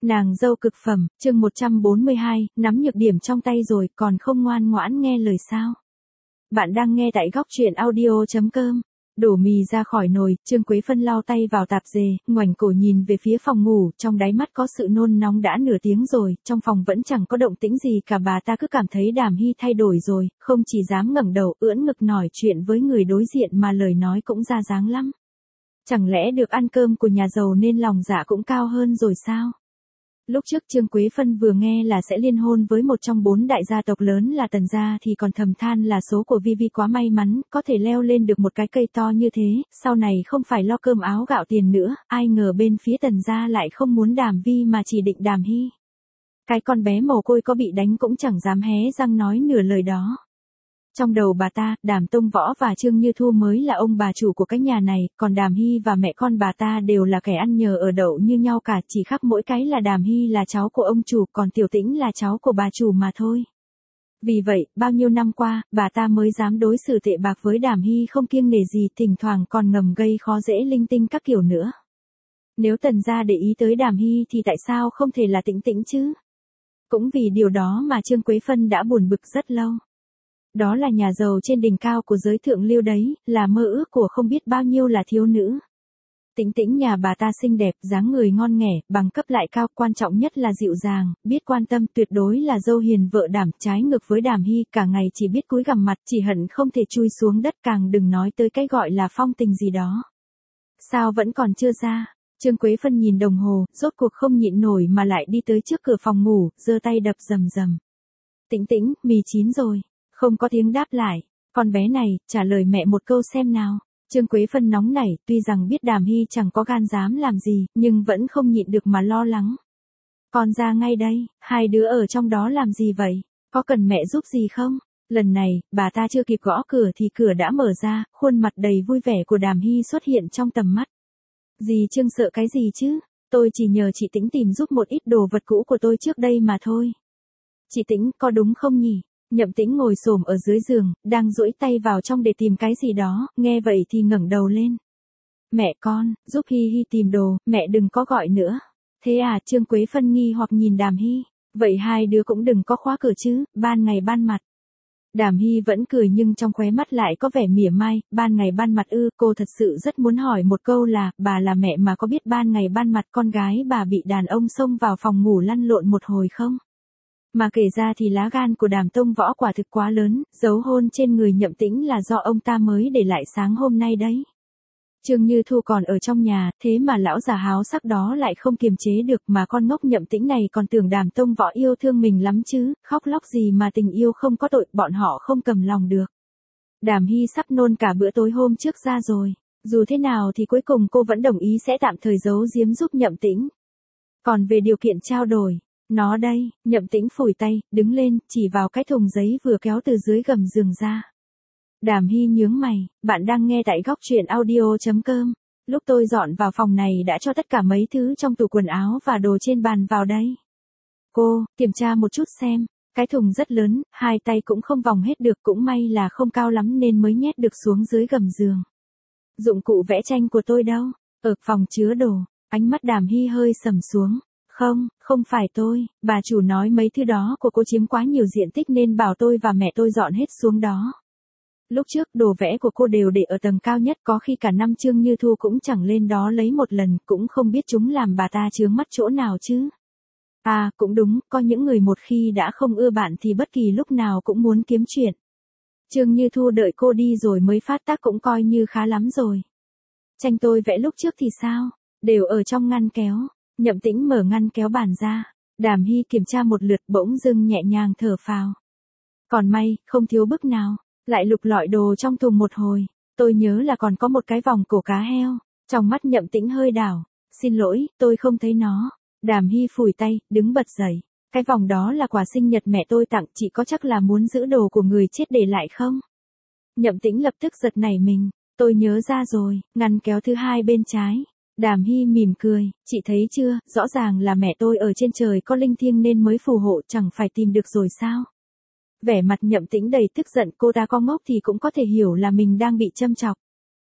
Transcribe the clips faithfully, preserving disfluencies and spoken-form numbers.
Nàng dâu cực phẩm, chương một trăm bốn mươi hai, nắm nhược điểm trong tay rồi còn không ngoan ngoãn nghe lời sao. Bạn đang nghe tại góc truyện audio chấm com. Đổ mì ra khỏi nồi, Trương Quế Phân lau tay vào tạp dề, ngoảnh cổ nhìn về phía phòng ngủ, trong đáy mắt có sự nôn nóng đã nửa tiếng rồi, trong phòng vẫn chẳng có động tĩnh gì cả, bà ta cứ cảm thấy Đàm Hy thay đổi rồi, không chỉ dám ngẩng đầu ưỡn ngực nói chuyện với người đối diện mà lời nói cũng ra dáng lắm. Chẳng lẽ được ăn cơm của nhà giàu nên lòng dạ cũng cao hơn rồi sao? Lúc trước Trương Quế Phân vừa nghe là sẽ liên hôn với một trong bốn đại gia tộc lớn là Tần gia thì còn thầm than là số của Vi Vi quá may mắn, có thể leo lên được một cái cây to như thế, sau này không phải lo cơm áo gạo tiền nữa, ai ngờ bên phía Tần gia lại không muốn Đàm Vi mà chỉ định Đàm Hy. Cái con bé mồ côi có bị đánh cũng chẳng dám hé răng nói nửa lời đó. Trong đầu bà ta, Đàm Tông Võ và Trương Như Thu mới là ông bà chủ của cái nhà này, còn Đàm Hy và mẹ con bà ta đều là kẻ ăn nhờ ở đậu như nhau cả, chỉ khác mỗi cái là Đàm Hy là cháu của ông chủ, còn Tiểu Tĩnh là cháu của bà chủ mà thôi. Vì vậy, bao nhiêu năm qua, bà ta mới dám đối xử tệ bạc với Đàm Hy không kiêng nể gì, thỉnh thoảng còn ngầm gây khó dễ linh tinh các kiểu nữa. Nếu Tần gia để ý tới Đàm Hy thì tại sao không thể là Tĩnh Tĩnh chứ? Cũng vì điều đó mà Trương Quế Phân đã buồn bực rất lâu. Đó là nhà giàu trên đỉnh cao của giới thượng lưu đấy, là mơ ước của không biết bao nhiêu là thiếu nữ. Tĩnh Tĩnh nhà bà ta xinh đẹp, dáng người ngon nghẻ, bằng cấp lại cao, quan trọng nhất là dịu dàng, biết quan tâm, tuyệt đối là dâu hiền vợ đảm, trái ngược với Đàm Hy, cả ngày chỉ biết cúi gằm mặt, chỉ hận không thể chui xuống đất, càng đừng nói tới cái gọi là phong tình gì đó. Sao vẫn còn chưa ra? Trương Quế Phân nhìn đồng hồ, rốt cuộc không nhịn nổi mà lại đi tới trước cửa phòng ngủ, giơ tay đập rầm rầm. Tĩnh Tĩnh, mì chín rồi. Không có tiếng đáp lại, con bé này, trả lời mẹ một câu xem nào. Trương Quế Phân nóng nảy, tuy rằng biết Đàm Hy chẳng có gan dám làm gì, nhưng vẫn không nhịn được mà lo lắng. Con ra ngay đây, hai đứa ở trong đó làm gì vậy, có cần mẹ giúp gì không? Lần này, bà ta chưa kịp gõ cửa thì cửa đã mở ra, khuôn mặt đầy vui vẻ của Đàm Hy xuất hiện trong tầm mắt. Dì Trương sợ cái gì chứ, tôi chỉ nhờ chị Tĩnh tìm giúp một ít đồ vật cũ của tôi trước đây mà thôi. Chị Tĩnh, có đúng không nhỉ? Nhậm Tĩnh ngồi xổm ở dưới giường, đang duỗi tay vào trong để tìm cái gì đó, nghe vậy thì ngẩng đầu lên. Mẹ con, giúp Hy Hy tìm đồ, mẹ đừng có gọi nữa. Thế à, Trương Quế Phân nghi hoặc nhìn Đàm Hy, vậy hai đứa cũng đừng có khóa cửa chứ, ban ngày ban mặt. Đàm Hy vẫn cười nhưng trong khóe mắt lại có vẻ mỉa mai, ban ngày ban mặt ư, cô thật sự rất muốn hỏi một câu là, bà là mẹ mà có biết ban ngày ban mặt con gái bà bị đàn ông xông vào phòng ngủ lăn lộn một hồi không? Mà kể ra thì lá gan của Đàm Tông Võ quả thực quá lớn, dấu hôn trên người Nhậm Tĩnh là do ông ta mới để lại sáng hôm nay đấy. Trương Như Thu còn ở trong nhà, thế mà lão già háo sắc đó lại không kiềm chế được, mà con ngốc Nhậm Tĩnh này còn tưởng Đàm Tông Võ yêu thương mình lắm chứ, khóc lóc gì mà tình yêu không có tội, bọn họ không cầm lòng được. Đàm Hy sắp nôn cả bữa tối hôm trước ra rồi, dù thế nào thì cuối cùng cô vẫn đồng ý sẽ tạm thời giấu giếm giúp Nhậm Tĩnh. Còn về điều kiện trao đổi, nó đây, Nhậm Tĩnh phủi tay, đứng lên, chỉ vào cái thùng giấy vừa kéo từ dưới gầm giường ra. Đàm Hy nhướng mày, bạn đang nghe tại góc truyện audio chấm com. Lúc tôi dọn vào phòng này đã cho tất cả mấy thứ trong tủ quần áo và đồ trên bàn vào đây. Cô, kiểm tra một chút xem, cái thùng rất lớn, hai tay cũng không vòng hết được, cũng may là không cao lắm nên mới nhét được xuống dưới gầm giường. Dụng cụ vẽ tranh của tôi đâu? Ở phòng chứa đồ, ánh mắt Đàm Hy hơi sầm xuống. Không, không phải tôi, bà chủ nói mấy thứ đó của cô chiếm quá nhiều diện tích nên bảo tôi và mẹ tôi dọn hết xuống đó. Lúc trước đồ vẽ của cô đều để ở tầng cao nhất, có khi cả năm Trương Như Thu cũng chẳng lên đó lấy một lần, cũng không biết chúng làm bà ta chướng mắt chỗ nào chứ. À, cũng đúng, có những người một khi đã không ưa bạn thì bất kỳ lúc nào cũng muốn kiếm chuyện. Trương Như Thu đợi cô đi rồi mới phát tác cũng coi như khá lắm rồi. Tranh tôi vẽ lúc trước thì sao? Đều ở trong ngăn kéo. Nhậm Tĩnh mở ngăn kéo bàn ra, Đàm Hy kiểm tra một lượt bỗng dưng nhẹ nhàng thở phào. Còn may, không thiếu bức nào, lại lục lọi đồ trong thùng một hồi, tôi nhớ là còn có một cái vòng cổ cá heo, trong mắt Nhậm Tĩnh hơi đảo, xin lỗi, tôi không thấy nó. Đàm Hy phủi tay, đứng bật dậy, cái vòng đó là quà sinh nhật mẹ tôi tặng, chị có chắc là muốn giữ đồ của người chết để lại không? Nhậm Tĩnh lập tức giật nảy mình, tôi nhớ ra rồi, ngăn kéo thứ hai bên trái. Đàm Hy mỉm cười, chị thấy chưa, rõ ràng là mẹ tôi ở trên trời có linh thiêng nên mới phù hộ, chẳng phải tìm được rồi sao? Vẻ mặt Nhậm Tĩnh đầy tức giận, cô ta có ngốc thì cũng có thể hiểu là mình đang bị châm chọc.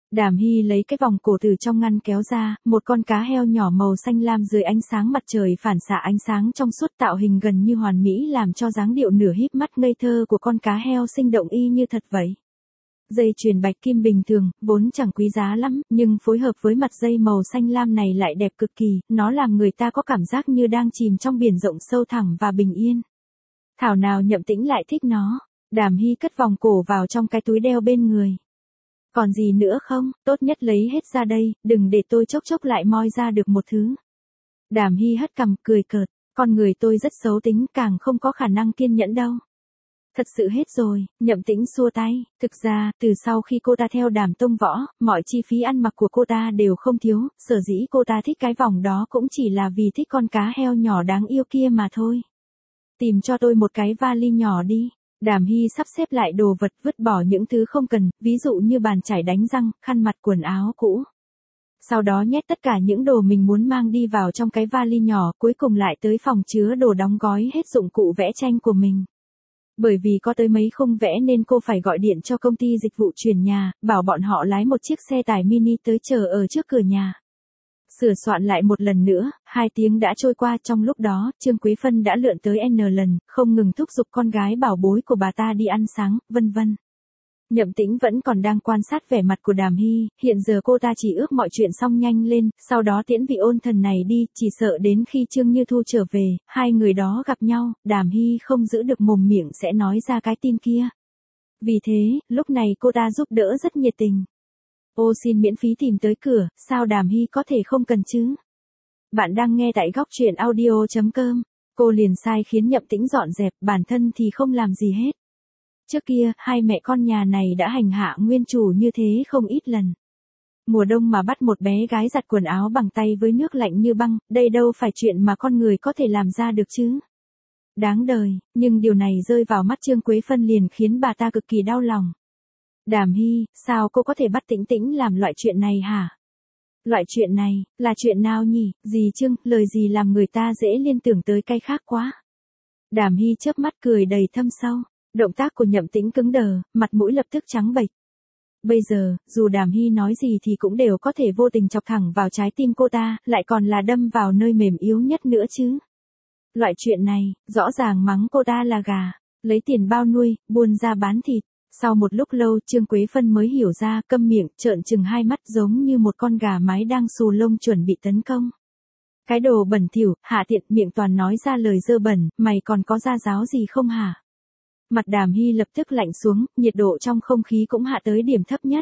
Đàm Hy lấy cái vòng cổ từ trong ngăn kéo ra, một con cá heo nhỏ màu xanh lam dưới ánh sáng mặt trời phản xạ ánh sáng trong suốt tạo hình gần như hoàn mỹ làm cho dáng điệu nửa híp mắt ngây thơ của con cá heo sinh động y như thật vậy. Dây chuyền bạch kim bình thường, vốn chẳng quý giá lắm, nhưng phối hợp với mặt dây màu xanh lam này lại đẹp cực kỳ, nó làm người ta có cảm giác như đang chìm trong biển rộng sâu thẳm và bình yên. Thảo nào Nhậm Tĩnh lại thích nó. Đàm Hy cất vòng cổ vào trong cái túi đeo bên người. Còn gì nữa không, tốt nhất lấy hết ra đây, đừng để tôi chốc chốc lại moi ra được một thứ. Đàm Hy hất cằm cười cợt, con người tôi rất xấu tính càng không có khả năng kiên nhẫn đâu. Thật sự hết rồi, Nhậm Tĩnh xua tay, thực ra, từ sau khi cô ta theo Đàm Tông Võ, mọi chi phí ăn mặc của cô ta đều không thiếu, sở dĩ cô ta thích cái vòng đó cũng chỉ là vì thích con cá heo nhỏ đáng yêu kia mà thôi. Tìm cho tôi một cái vali nhỏ đi. Đàm Hy sắp xếp lại đồ vật vứt bỏ những thứ không cần, ví dụ như bàn chải đánh răng, khăn mặt quần áo cũ. Sau đó nhét tất cả những đồ mình muốn mang đi vào trong cái vali nhỏ, cuối cùng lại tới phòng chứa đồ đóng gói hết dụng cụ vẽ tranh của mình. Bởi vì có tới mấy khung vẽ nên cô phải gọi điện cho công ty dịch vụ chuyển nhà, bảo bọn họ lái một chiếc xe tải mini tới chờ ở trước cửa nhà. Sửa soạn lại một lần nữa, hai tiếng đã trôi qua, trong lúc đó, Trương Quế Phân đã lượn tới N lần, không ngừng thúc giục con gái bảo bối của bà ta đi ăn sáng, vân vân. Nhậm Tĩnh vẫn còn đang quan sát vẻ mặt của Đàm Hy, hiện giờ cô ta chỉ ước mọi chuyện xong nhanh lên, sau đó tiễn vị ôn thần này đi, chỉ sợ đến khi Trương Như Thu trở về, hai người đó gặp nhau, Đàm Hy không giữ được mồm miệng sẽ nói ra cái tin kia. Vì thế, lúc này cô ta giúp đỡ rất nhiệt tình. Ô xin miễn phí tìm tới cửa, sao Đàm Hy có thể không cần chứ? Bạn đang nghe tại góc truyện audio chấm com. Cô liền sai khiến Nhậm Tĩnh dọn dẹp, bản thân thì không làm gì hết. Trước kia, hai mẹ con nhà này đã hành hạ nguyên chủ như thế không ít lần. Mùa đông mà bắt một bé gái giặt quần áo bằng tay với nước lạnh như băng, đây đâu phải chuyện mà con người có thể làm ra được chứ. Đáng đời, nhưng điều này rơi vào mắt Trương Quế Phân liền khiến bà ta cực kỳ đau lòng. Đàm Hy, sao cô có thể bắt Tĩnh Tĩnh làm loại chuyện này hả? Loại chuyện này, là chuyện nào nhỉ? Gì Trương, lời gì làm người ta dễ liên tưởng tới cái khác quá. Đàm Hy chớp mắt cười đầy thâm sâu, động tác của Nhậm Tĩnh cứng đờ, mặt mũi lập tức trắng bệch. Bây giờ, dù Đàm Hy nói gì thì cũng đều có thể vô tình chọc thẳng vào trái tim cô ta, lại còn là đâm vào nơi mềm yếu nhất nữa chứ. Loại chuyện này, rõ ràng mắng cô ta là gà, lấy tiền bao nuôi, buôn ra bán thịt. Sau một lúc lâu Trương Quế Phân mới hiểu ra, câm miệng, trợn trừng hai mắt giống như một con gà mái đang xù lông chuẩn bị tấn công. Cái đồ bẩn thỉu, hạ tiện, miệng toàn nói ra lời dơ bẩn, mày còn có gia giáo gì không hả? Mặt Đàm Hy lập tức lạnh xuống, nhiệt độ trong không khí cũng hạ tới điểm thấp nhất.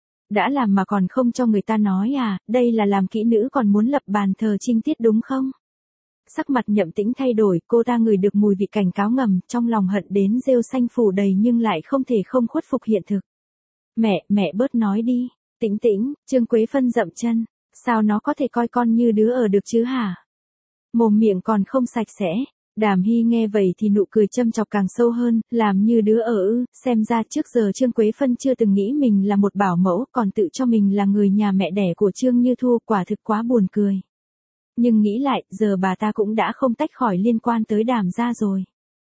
Đã làm mà còn không cho người ta nói à, đây là làm kỹ nữ còn muốn lập bàn thờ trinh tiết đúng không? Sắc mặt Nhậm Tĩnh thay đổi, cô ta ngửi được mùi vị cảnh cáo ngầm, trong lòng hận đến rêu xanh phủ đầy nhưng lại không thể không khuất phục hiện thực. Mẹ, mẹ bớt nói đi. Tĩnh Tĩnh, Trương Quế Phân dậm chân, sao nó có thể coi con như đứa ở được chứ hả? Mồm miệng còn không sạch sẽ. Đàm Hy nghe vậy thì nụ cười châm chọc càng sâu hơn, làm như đứa ở ư, xem ra trước giờ Trương Quế Phân chưa từng nghĩ mình là một bảo mẫu, còn tự cho mình là người nhà mẹ đẻ của Trương Như Thu, quả thực quá buồn cười. Nhưng nghĩ lại, giờ bà ta cũng đã không tách khỏi liên quan tới Đàm gia rồi.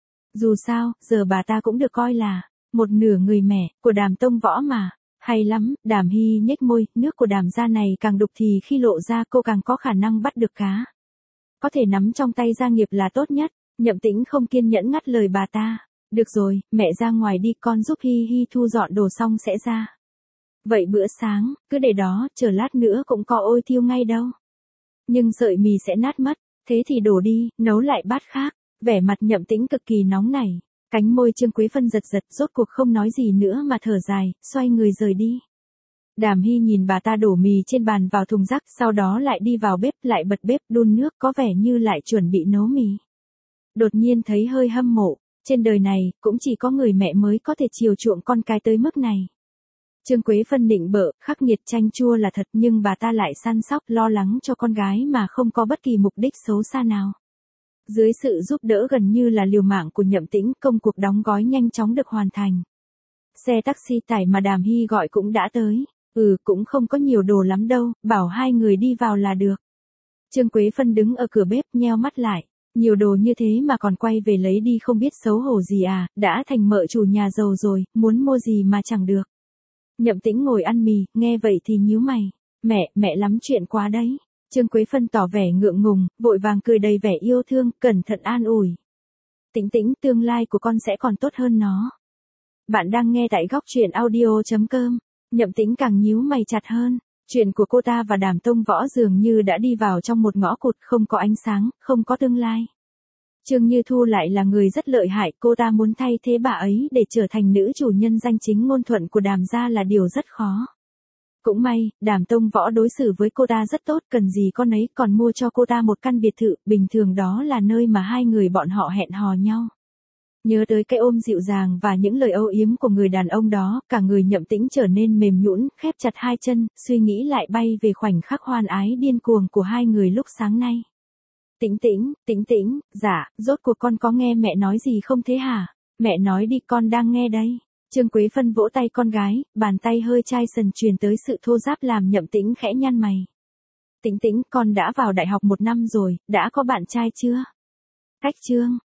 Dù sao, giờ bà ta cũng được coi là một nửa người mẹ của Đàm Tông Võ mà. Hay lắm, Đàm Hy nhếch môi, nước của Đàm gia này càng đục thì khi lộ ra cô càng có khả năng bắt được cá. Có thể nắm trong tay gia nghiệp là tốt nhất. Nhậm Tĩnh không kiên nhẫn ngắt lời bà ta. Được rồi, mẹ ra ngoài đi, con giúp Hi Hi thu dọn đồ xong sẽ ra. Vậy bữa sáng, cứ để đó, chờ lát nữa cũng có ôi thiêu ngay đâu. Nhưng sợi mì sẽ nát mất, thế thì đổ đi, nấu lại bát khác. Vẻ mặt Nhậm Tĩnh cực kỳ nóng nảy. Cánh môi Trương Quế Phân giật giật, rốt cuộc không nói gì nữa mà thở dài, xoay người rời đi. Đàm Hy nhìn bà ta đổ mì trên bàn vào thùng rác, sau đó lại đi vào bếp, lại bật bếp đun nước, có vẻ như lại chuẩn bị nấu mì. Đột nhiên thấy hơi hâm mộ, trên đời này, cũng chỉ có người mẹ mới có thể chiều chuộng con cái tới mức này. Trương Quế Phân nịnh bợ, khắc nghiệt chanh chua là thật nhưng bà ta lại săn sóc lo lắng cho con gái mà không có bất kỳ mục đích xấu xa nào. Dưới sự giúp đỡ gần như là liều mạng của Nhậm Tĩnh, công cuộc đóng gói nhanh chóng được hoàn thành. Xe taxi tải mà Đàm Hy gọi cũng đã tới. Ừ, cũng không có nhiều đồ lắm đâu, bảo hai người đi vào là được. Trương Quế Phân đứng ở cửa bếp nheo mắt lại. Nhiều đồ như thế mà còn quay về lấy đi không biết xấu hổ gì à, đã thành mợ chủ nhà giàu rồi, muốn mua gì mà chẳng được. Nhậm Tĩnh ngồi ăn mì, nghe vậy thì nhíu mày. Mẹ, mẹ lắm chuyện quá đấy. Trương Quế Phân tỏ vẻ ngượng ngùng, vội vàng cười đầy vẻ yêu thương, cẩn thận an ủi. Tĩnh Tĩnh, tương lai của con sẽ còn tốt hơn nó. Bạn đang nghe tại góc truyện audio.com. Nhậm Tĩnh càng nhíu mày chặt hơn. Chuyện của cô ta và Đàm Tông Võ dường như đã đi vào trong một ngõ cụt không có ánh sáng, không có tương lai. Trương Như Thu lại là người rất lợi hại, cô ta muốn thay thế bà ấy để trở thành nữ chủ nhân danh chính ngôn thuận của Đàm gia là điều rất khó. Cũng may, Đàm Tông Võ đối xử với cô ta rất tốt, cần gì con ấy còn mua cho cô ta một căn biệt thự, bình thường đó là nơi mà hai người bọn họ hẹn hò nhau. Nhớ tới cái ôm dịu dàng và những lời âu yếm của người đàn ông đó, cả người Nhậm Tĩnh trở nên mềm nhũn, khép chặt hai chân, suy nghĩ lại bay về khoảnh khắc hoan ái điên cuồng của hai người lúc sáng nay. Tĩnh Tĩnh, Tĩnh Tĩnh, dạ, rốt cuộc con có nghe mẹ nói gì không thế hả? Mẹ nói đi, con đang nghe đây. Trương Quế Phân vỗ tay con gái, bàn tay hơi chai sần truyền tới sự thô ráp làm Nhậm Tĩnh khẽ nhăn mày. Tĩnh Tĩnh, con đã vào đại học một năm rồi, đã có bạn trai chưa? Cách Trương,